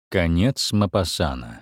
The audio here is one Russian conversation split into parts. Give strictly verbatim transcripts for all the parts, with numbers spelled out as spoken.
Конец Мопассана.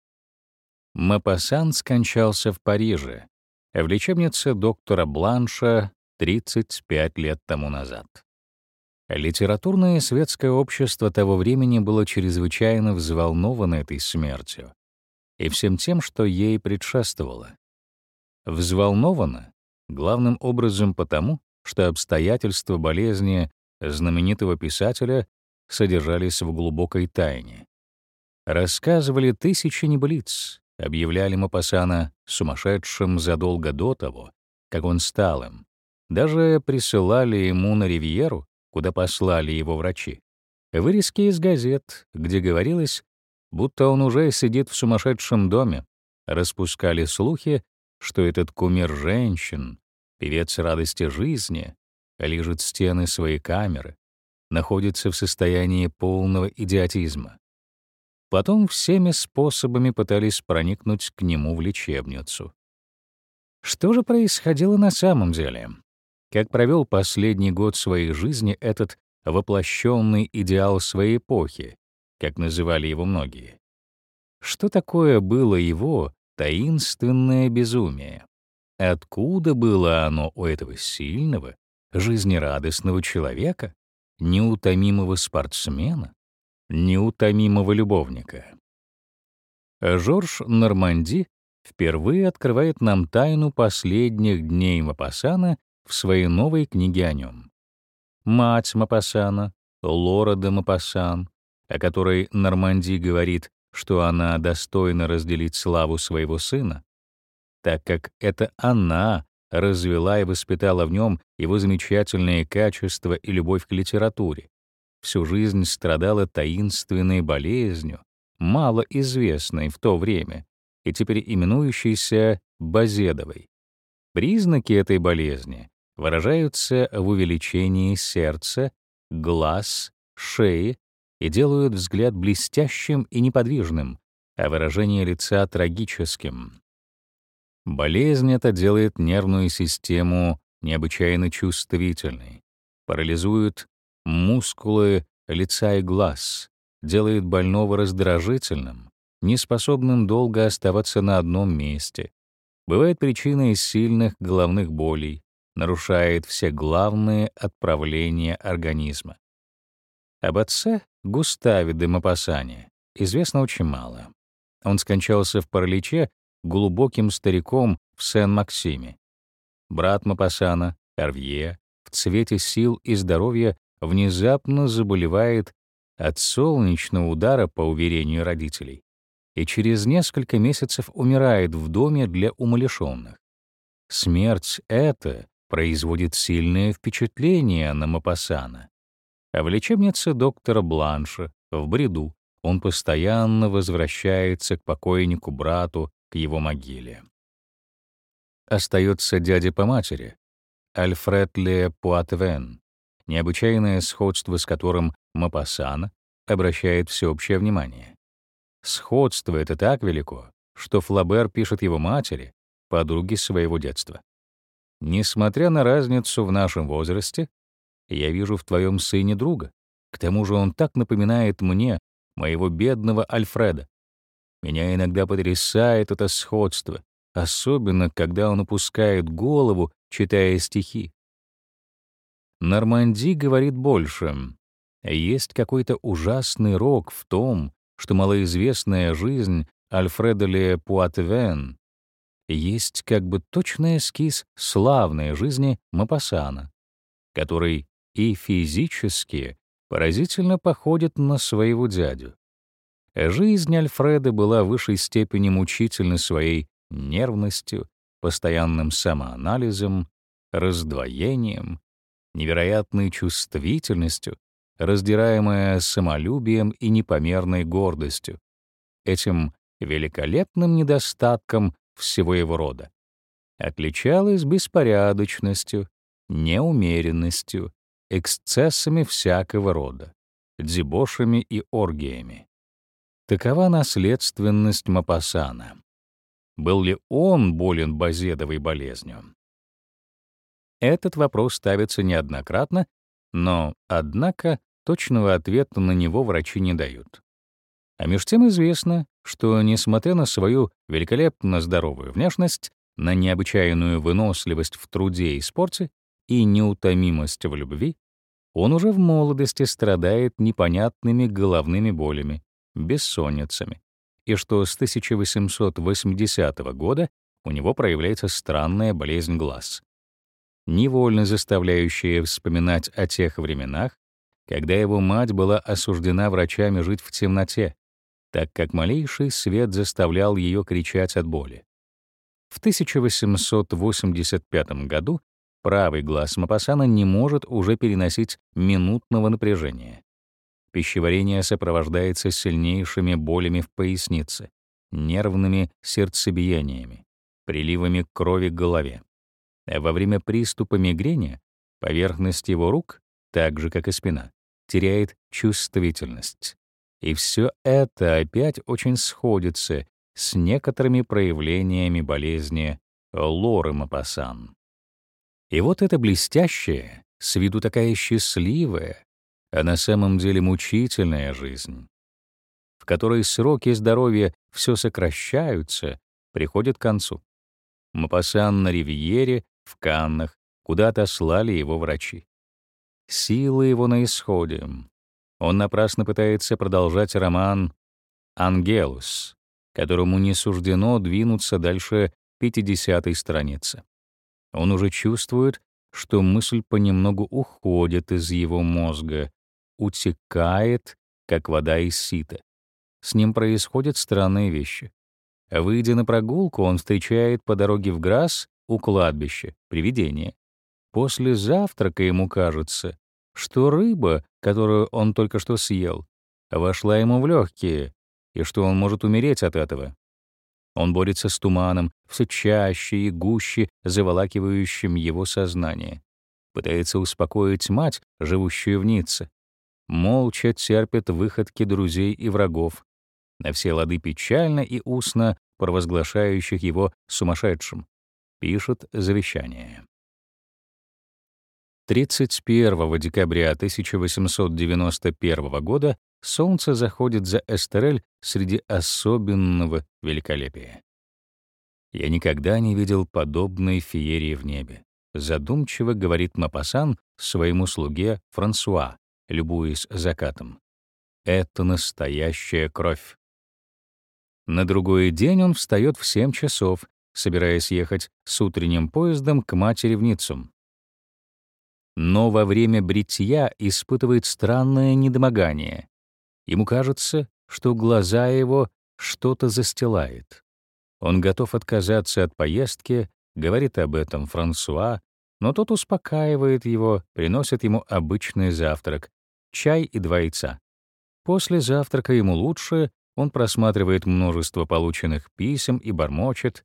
Мопассан скончался в Париже, в лечебнице доктора Бланша тридцать пять лет тому назад. Литературное и светское общество того времени было чрезвычайно взволновано этой смертью и всем тем, что ей предшествовало. Взволновано главным образом потому, что обстоятельства болезни знаменитого писателя содержались в глубокой тайне. Рассказывали тысячи небылиц, объявляли Мопассана сумасшедшим задолго до того, как он стал им. Даже присылали ему на Ривьеру, куда послали его врачи, вырезки из газет, где говорилось, будто он уже сидит в сумасшедшем доме. Распускали слухи, что этот кумир женщин, певец радости жизни, лижет стены своей камеры, находится в состоянии полного идиотизма. Потом всеми способами пытались проникнуть к нему в лечебницу. Что же происходило на самом деле? Как провел последний год своей жизни этот воплощенный идеал своей эпохи, как называли его многие? Что такое было его таинственное безумие? Откуда было оно у этого сильного, жизнерадостного человека, неутомимого спортсмена, неутомимого любовника? Жорж Норманди впервые открывает нам тайну последних дней Мопассана в своей новой книге о нем. Мать Мопассана, Лора де Мопассан, о которой Норманди говорит, что она достойна разделить славу своего сына, так как это она развела и воспитала в нем его замечательные качества и любовь к литературе, всю жизнь страдала таинственной болезнью, мало известной в то время и теперь именующейся Базедовой. Признаки этой болезни выражаются в увеличении сердца, глаз, шеи и делают взгляд блестящим и неподвижным, а выражение лица трагическим. Болезнь эта делает нервную систему необычайно чувствительной, парализует мускулы лица и глаз, делает больного раздражительным, неспособным долго оставаться на одном месте, бывает причиной сильных головных болей, нарушает все главные отправления организма. Об отце Густаве де Мопассане известно очень мало. Он скончался в параличе глубоким стариком в Сен-Максиме. Брат Мопассана, Эрвье, в цвете сил и здоровья внезапно заболевает от солнечного удара, по уверению родителей, и через несколько месяцев умирает в доме для умалишенных. Смерть эта производит сильное впечатление на Мопассана. А в лечебнице доктора Бланша, в бреду, он постоянно возвращается к покойнику-брату, к его могиле. Остается дядя по матери, Альфред ле Пуатвен, необычайное сходство с которым Мопассана обращает всеобщее внимание. Сходство это так велико, что Флабер пишет его матери, подруге своего детства: «Несмотря на разницу в нашем возрасте, я вижу в твоем сыне друга. К тому же он так напоминает мне моего бедного Альфреда. Меня иногда потрясает это сходство, особенно когда он опускает голову, читая стихи». Норманди говорит больше. Есть какой-то ужасный рок в том, что малоизвестная жизнь Альфреда ле Пуатвен есть как бы точный эскиз славной жизни Мопассана, который и физически поразительно походит на своего дядю. Жизнь Альфреда была в высшей степени мучительна своей нервностью, постоянным самоанализом, раздвоением, невероятной чувствительностью, раздираемая самолюбием и непомерной гордостью, этим великолепным недостатком всего его рода. Отличалась беспорядочностью, неумеренностью, эксцессами всякого рода, дебошами и оргиями. Такова наследственность Мопассана. Был ли он болен Базедовой болезнью? Этот вопрос ставится неоднократно, но, однако, точного ответа на него врачи не дают. А меж тем известно, что, несмотря на свою великолепно здоровую внешность, на необычайную выносливость в труде и спорте и неутомимость в любви, он уже в молодости страдает непонятными головными болями, бессонницами, и что с тысяча восемьсот восьмидесятого года у него проявляется странная болезнь глаз, невольно заставляющая вспоминать о тех временах, когда его мать была осуждена врачами жить в темноте, так как малейший свет заставлял ее кричать от боли. В тысяча восемьсот восемьдесят пятом году правый глаз Мопассана не может уже переносить минутного напряжения. Пищеварение сопровождается сильнейшими болями в пояснице, нервными сердцебиениями, приливами крови к голове. А во время приступа мигрени поверхность его рук, так же как и спина, теряет чувствительность. И все это опять очень сходится с некоторыми проявлениями болезни Лоры Мопассан. И вот эта блестящая, с виду такая счастливая, а на самом деле мучительная жизнь, в которой сроки здоровья все сокращаются, приходит к концу. Мопассан на Ривьере, в Каннах, куда отослали его врачи. Силы его на исходе. Он напрасно пытается продолжать роман «Ангелус», которому не суждено двинуться дальше пятидесятой страницы. Он уже чувствует, что мысль понемногу уходит из его мозга, утекает, как вода из сита. С ним происходят странные вещи. Выйдя на прогулку, он встречает по дороге в Грасс у кладбища привидение. После завтрака ему кажется, что рыба, которую он только что съел, вошла ему в легкие, и что он может умереть от этого. Он борется с туманом, все чаще и гуще заволакивающим его сознание. Пытается успокоить мать, живущую в Ницце. Молча терпит выходки друзей и врагов, на все лады печально и устно провозглашающих его сумасшедшим. Пишет завещание. тридцать первого декабря тысяча восемьсот девяносто первого года солнце заходит за Эстерель среди особенного великолепия. «Я никогда не видел подобной феерии в небе», задумчиво говорит Мопассан своему слуге Франсуа, любуясь закатом. «Это настоящая кровь». На другой день он встает в семь часов, собираясь ехать с утренним поездом к матери в Ниццу. Но во время бритья испытывает странное недомогание. Ему кажется, что глаза его что-то застилает. Он готов отказаться от поездки, говорит об этом Франсуа, но тот успокаивает его, приносит ему обычный завтрак — чай и два яйца. После завтрака ему лучше, он просматривает множество полученных писем и бормочет: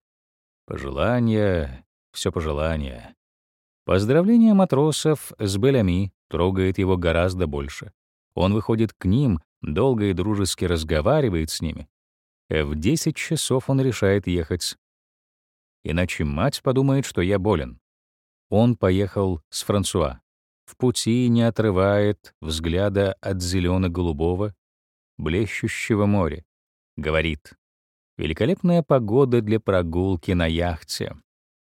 «Пожелания, все пожелания». Поздравление матросов с Белями трогает его гораздо больше. Он выходит к ним, долго и дружески разговаривает с ними. В десять часов он решает ехать. Иначе мать подумает, что я болен. Он поехал с Франсуа. В пути не отрывает взгляда от зелено-голубого, блещущего моря. Говорит: «Великолепная погода для прогулки на яхте».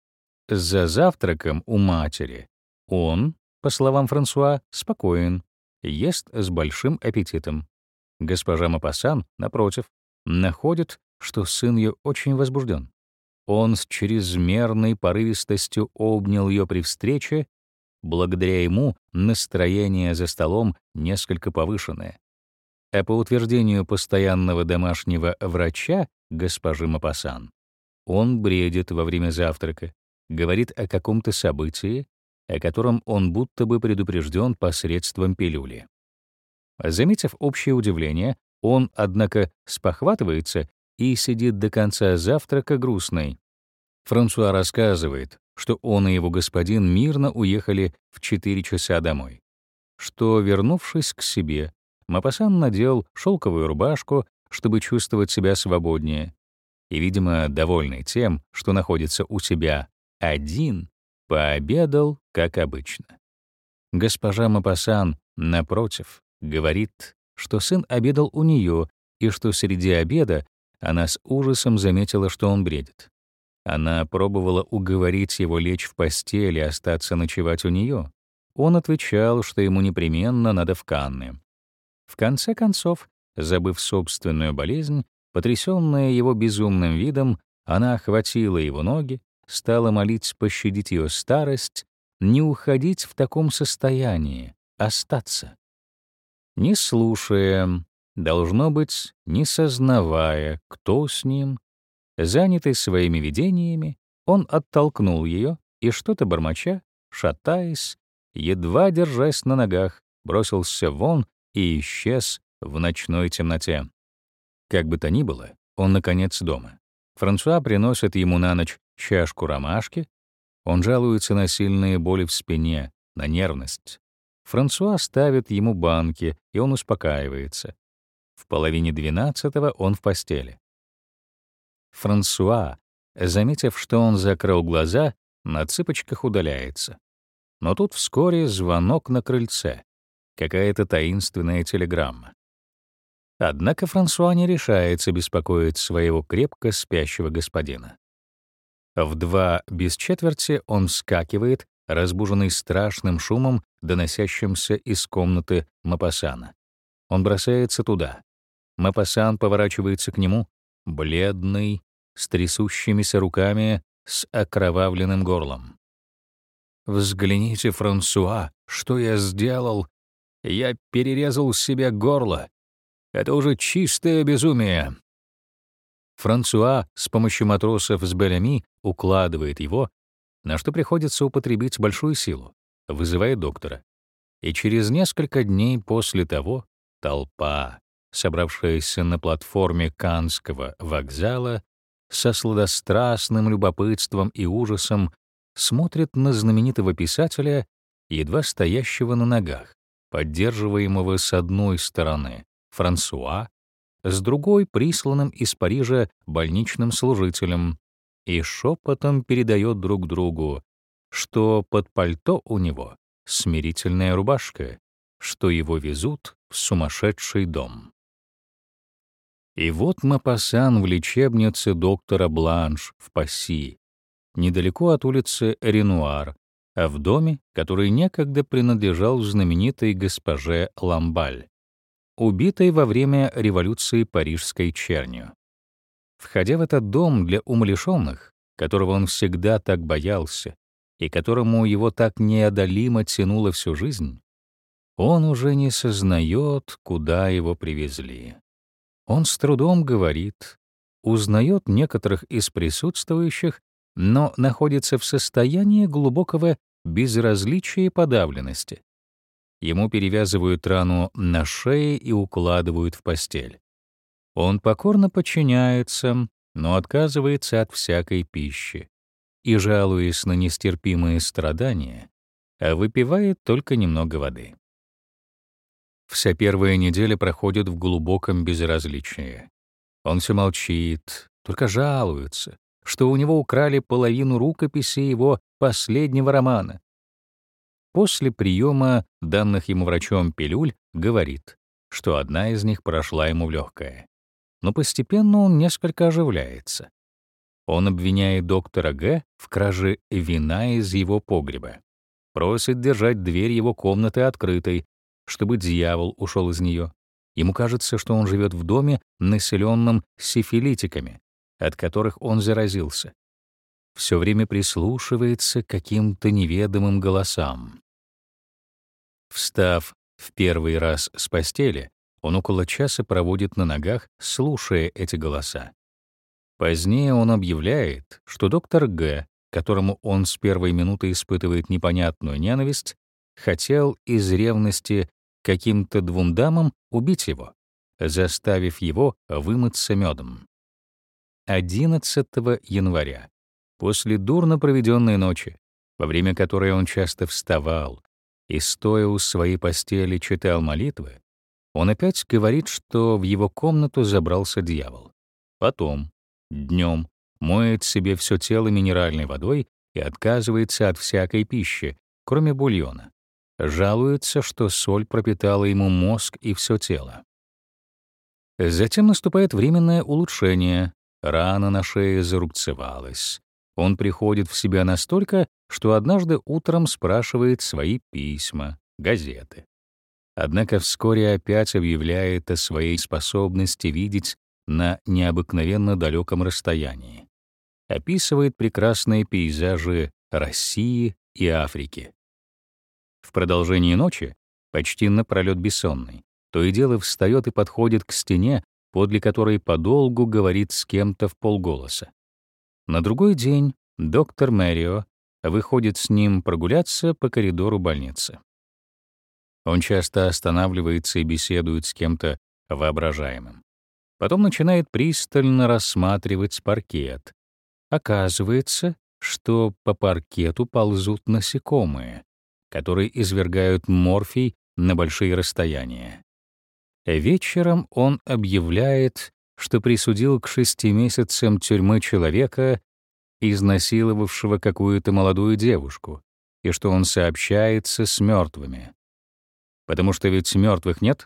За завтраком у матери он, по словам Франсуа, спокоен, ест с большим аппетитом. Госпожа Мопассан, напротив, находит, что сын ее очень возбужден. Он с чрезмерной порывистостью обнял ее при встрече, благодаря ему настроение за столом несколько повышенное. А по утверждению постоянного домашнего врача госпожи Мопассан, он бредит во время завтрака, говорит о каком-то событии, о котором он будто бы предупрежден посредством пилюли. Заметив общее удивление, он, однако, спохватывается и сидит до конца завтрака грустный. Франсуа рассказывает, что он и его господин мирно уехали в четыре часа домой, что, вернувшись к себе, Мопассан надел шелковую рубашку, чтобы чувствовать себя свободнее, и, видимо, довольный тем, что находится у себя один, пообедал, как обычно. Госпожа Мопассан, напротив, говорит, что сын обедал у нее и что среди обеда она с ужасом заметила, что он бредит. Она пробовала уговорить его лечь в постель и остаться ночевать у нее. Он отвечал, что ему непременно надо в Канны. В конце концов, забыв собственную болезнь, потрясённая его безумным видом, она охватила его ноги, стала молить пощадить ее старость, не уходить в таком состоянии, остаться. Не слушая, должно быть, не сознавая, кто с ним, занятый своими видениями, он оттолкнул ее и, что-то бормоча, шатаясь, едва держась на ногах, бросился вон и исчез в ночной темноте. Как бы то ни было, он, наконец, дома. Франсуа приносит ему на ночь чашку ромашки. Он жалуется на сильные боли в спине, на нервность. Франсуа ставит ему банки, и он успокаивается. В половине двенадцатого он в постели. Франсуа, заметив, что он закрыл глаза, на цыпочках удаляется. Но тут вскоре звонок на крыльце. Какая-то таинственная телеграмма. Однако Франсуа не решается беспокоить своего крепко спящего господина. В два без четверти он вскакивает, разбуженный страшным шумом, доносящимся из комнаты Мопассана. Он бросается туда. Мопассан поворачивается к нему, бледный, с трясущимися руками, с окровавленным горлом. «Взгляните, Франсуа, что я сделал! Я перерезал себе горло! Это уже чистое безумие!» Франсуа с помощью матросов с Белями укладывает его, на что приходится употребить большую силу, вызывает доктора. И через несколько дней после того толпа, собравшаяся на платформе Каннского вокзала, со сладострастным любопытством и ужасом смотрит на знаменитого писателя, едва стоящего на ногах, поддерживаемого с одной стороны Франсуа, с другой — присланным из Парижа больничным служителем, и шепотом передает друг другу, что под пальто у него смирительная рубашка, что его везут в сумасшедший дом. И вот Мопассан в лечебнице доктора Бланш в Пасси, недалеко от улицы Ренуар, а в доме, который некогда принадлежал знаменитой госпоже Ламбаль, убитой во время революции парижской чернью. Входя в этот дом для умалишенных, которого он всегда так боялся и которому его так неодолимо тянуло всю жизнь, он уже не сознает, куда его привезли. Он с трудом говорит, узнает некоторых из присутствующих, но находится в состоянии глубокого безразличия и подавленности. Ему перевязывают рану на шее и укладывают в постель. Он покорно подчиняется, но отказывается от всякой пищи и, жалуясь на нестерпимые страдания, выпивает только немного воды. Вся первая неделя проходит в глубоком безразличии. Он все молчит, только жалуется, что у него украли половину рукописи его последнего романа. После приема данных ему врачом пилюль говорит, что одна из них прошла ему в легкое. Но постепенно он несколько оживляется. Он обвиняет доктора Г. в краже вина из его погреба, просит держать дверь его комнаты открытой, чтобы дьявол ушел из нее. Ему кажется, что он живет в доме, населенном сифилитиками, от которых он заразился. Все время прислушивается к каким-то неведомым голосам. Встав в первый раз с постели, он около часа проводит на ногах, слушая эти голоса. Позднее он объявляет, что доктор Г., которому он с первой минуты испытывает непонятную ненависть, хотел из ревности к каким-то двум дамам убить его, заставив его вымыться медом. одиннадцатого января, после дурно проведенной ночи, во время которой он часто вставал и, стоя у своей постели, читал молитвы, он опять говорит, что в его комнату забрался дьявол. Потом, днем, моет себе все тело минеральной водой и отказывается от всякой пищи, кроме бульона. Жалуется, что соль пропитала ему мозг и все тело. Затем наступает временное улучшение. Рана на шее зарубцевалась. Он приходит в себя настолько, что однажды утром спрашивает свои письма, газеты. Однако вскоре опять объявляет о своей способности видеть на необыкновенно далеком расстоянии. Описывает прекрасные пейзажи России и Африки. В продолжении ночи, почти напролёт бессонной, то и дело встает и подходит к стене, подле которой подолгу говорит с кем-то вполголоса. На другой день доктор Мэрио выходит с ним прогуляться по коридору больницы. Он часто останавливается и беседует с кем-то воображаемым. Потом начинает пристально рассматривать паркет. Оказывается, что по паркету ползут насекомые, которые извергают морфий на большие расстояния. Вечером он объявляет, что присудил к шести месяцам тюрьмы человека, изнасиловавшего какую-то молодую девушку, и что он сообщается с мертвыми. Потому что ведь мертвых нет.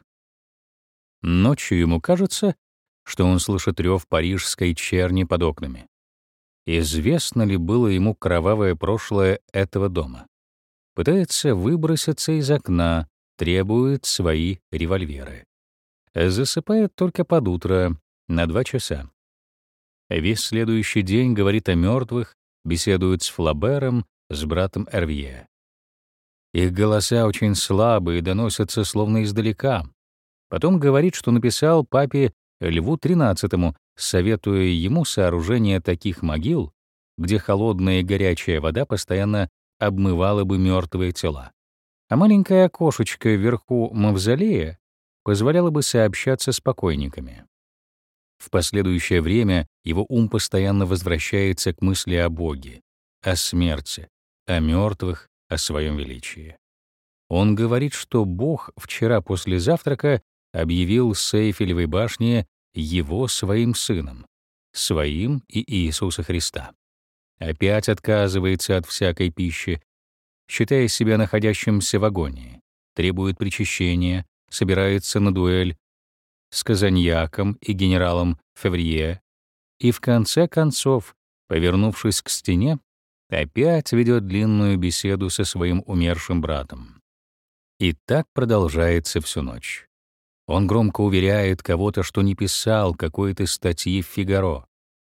Ночью ему кажется, что он слышит рев парижской черни под окнами. Известно ли было ему кровавое прошлое этого дома? Пытается выброситься из окна, требует свои револьверы. Засыпает только под утро, на два часа. Весь следующий день говорит о мертвых, беседует с Флабером, с братом Эрвье. Их голоса очень слабые, доносятся словно издалека. Потом говорит, что написал папе Льву тринадцатому, советуя ему сооружение таких могил, где холодная и горячая вода постоянно обмывала бы мертвые тела. А маленькое окошечко вверху мавзолея позволяло бы сообщаться с покойниками. В последующее время его ум постоянно возвращается к мысли о Боге, о смерти, о мертвых, о своем величии. Он говорит, что Бог вчера после завтрака объявил с Эйфелевой башни его своим сыном, своим и Иисуса Христа. Опять отказывается от всякой пищи, считая себя находящимся в агонии, требует причащения, собирается на дуэль с Казаньяком и генералом Феврье и, в конце концов, повернувшись к стене, опять ведет длинную беседу со своим умершим братом. И так продолжается всю ночь. Он громко уверяет кого-то, что не писал какой-то статьи в «Фигаро».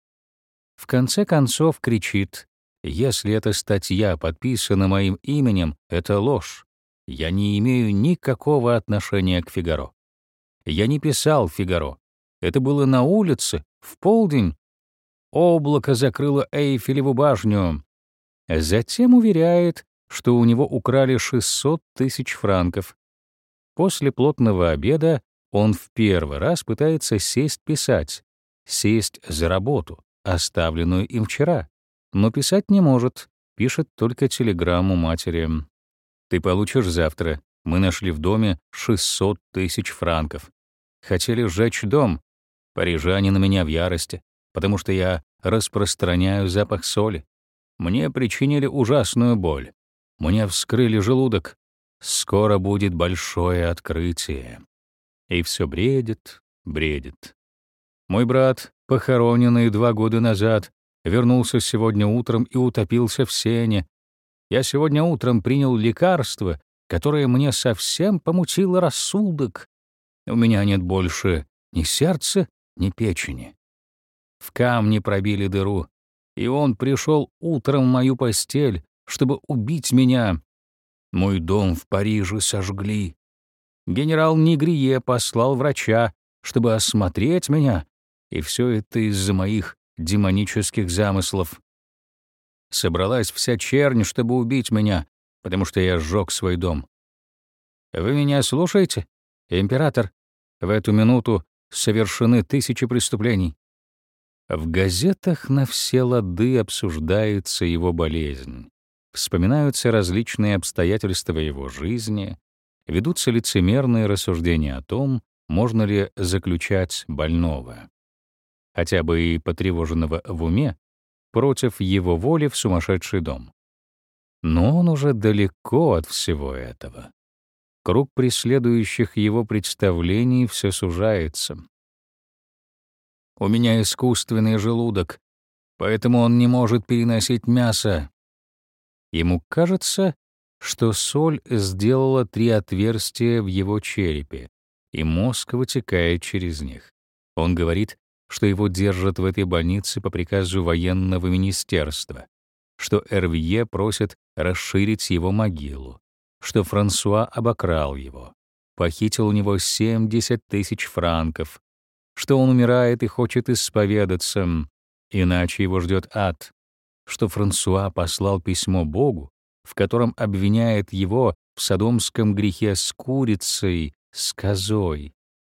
В конце концов кричит: «Если эта статья подписана моим именем, это ложь. Я не имею никакого отношения к «Фигаро». Я не писал «Фигаро». Это было на улице, в полдень. Облако закрыло Эйфелеву башню». Затем уверяет, что у него украли шестьсот тысяч франков. После плотного обеда он в первый раз пытается сесть писать, сесть за работу, оставленную им вчера, но писать не может, пишет только телеграмму матери. «Ты получишь завтра. Мы нашли в доме шестьсот тысяч франков. Хотели сжечь дом. Парижане на меня в ярости, потому что я распространяю запах соли. Мне причинили ужасную боль. Мне вскрыли желудок. Скоро будет большое открытие». И все бредит, бредит. Мой брат, похороненный два года назад, вернулся сегодня утром и утопился в сене. Я сегодня утром принял лекарство, которое мне совсем помутило рассудок. У меня нет больше ни сердца, ни печени. В камне пробили дыру, и он пришел утром в мою постель, чтобы убить меня. Мой дом в Париже сожгли. Генерал Нигрие послал врача, чтобы осмотреть меня, и все это из-за моих демонических замыслов. Собралась вся чернь, чтобы убить меня, потому что я сжег свой дом. Вы меня слушаете, император? В эту минуту совершены тысячи преступлений. В газетах на все лады обсуждается его болезнь. Вспоминаются различные обстоятельства его жизни, ведутся лицемерные рассуждения о том, можно ли заключать больного, хотя бы и потревоженного в уме, против его воли в сумасшедший дом. Но он уже далеко от всего этого. Круг преследующих его представлений все сужается. У меня искусственный желудок, поэтому он не может переносить мясо. Ему кажется, что соль сделала три отверстия в его черепе, и мозг вытекает через них. Он говорит, что его держат в этой больнице по приказу военного министерства, что Эрвье просит расширить его могилу, что Франсуа обокрал его, похитил у него семьдесят тысяч франков, что он умирает и хочет исповедаться, иначе его ждет ад, что Франсуа послал письмо Богу, в котором обвиняет его в содомском грехе с курицей, с козой.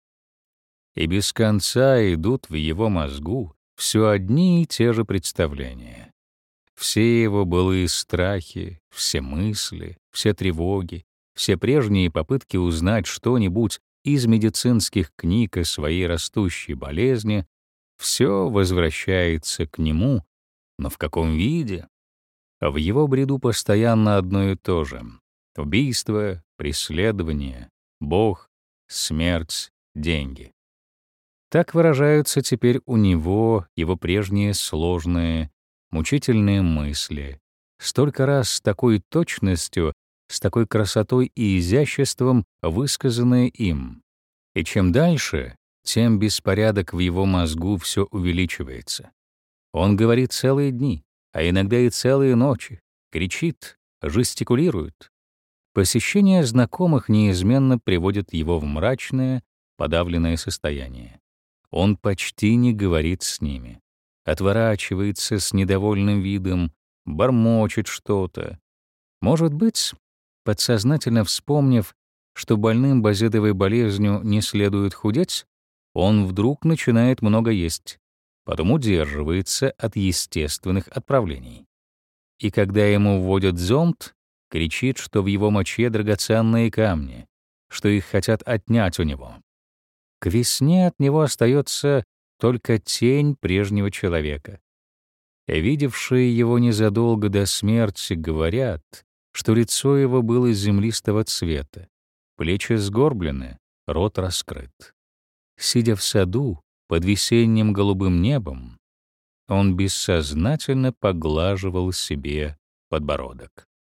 И без конца идут в его мозгу все одни и те же представления. Все его былые страхи, все мысли, все тревоги, все прежние попытки узнать что-нибудь из медицинских книг о своей растущей болезни, все возвращается к нему, но в каком виде? В его бреду постоянно одно и то же: убийство, преследование, Бог, смерть, деньги. Так выражаются теперь у него его прежние сложные, мучительные мысли, столько раз с такой точностью, с такой красотой и изяществом высказанные им. И чем дальше, тем беспорядок в его мозгу все увеличивается. Он говорит целые дни, а иногда и целые ночи, кричит, жестикулирует. Посещение знакомых неизменно приводит его в мрачное, подавленное состояние. Он почти не говорит с ними, отворачивается с недовольным видом, бормочет что-то. Может быть, подсознательно вспомнив, что больным базедовой болезнью не следует худеть, он вдруг начинает много есть, потом удерживается от естественных отправлений. И когда ему вводят зонд, кричит, что в его моче драгоценные камни, что их хотят отнять у него. К весне от него остается только тень прежнего человека. Видевшие его незадолго до смерти говорят, что лицо его было землистого цвета, плечи сгорблены, рот раскрыт. Сидя в саду под весенним голубым небом, он бессознательно поглаживал себе подбородок.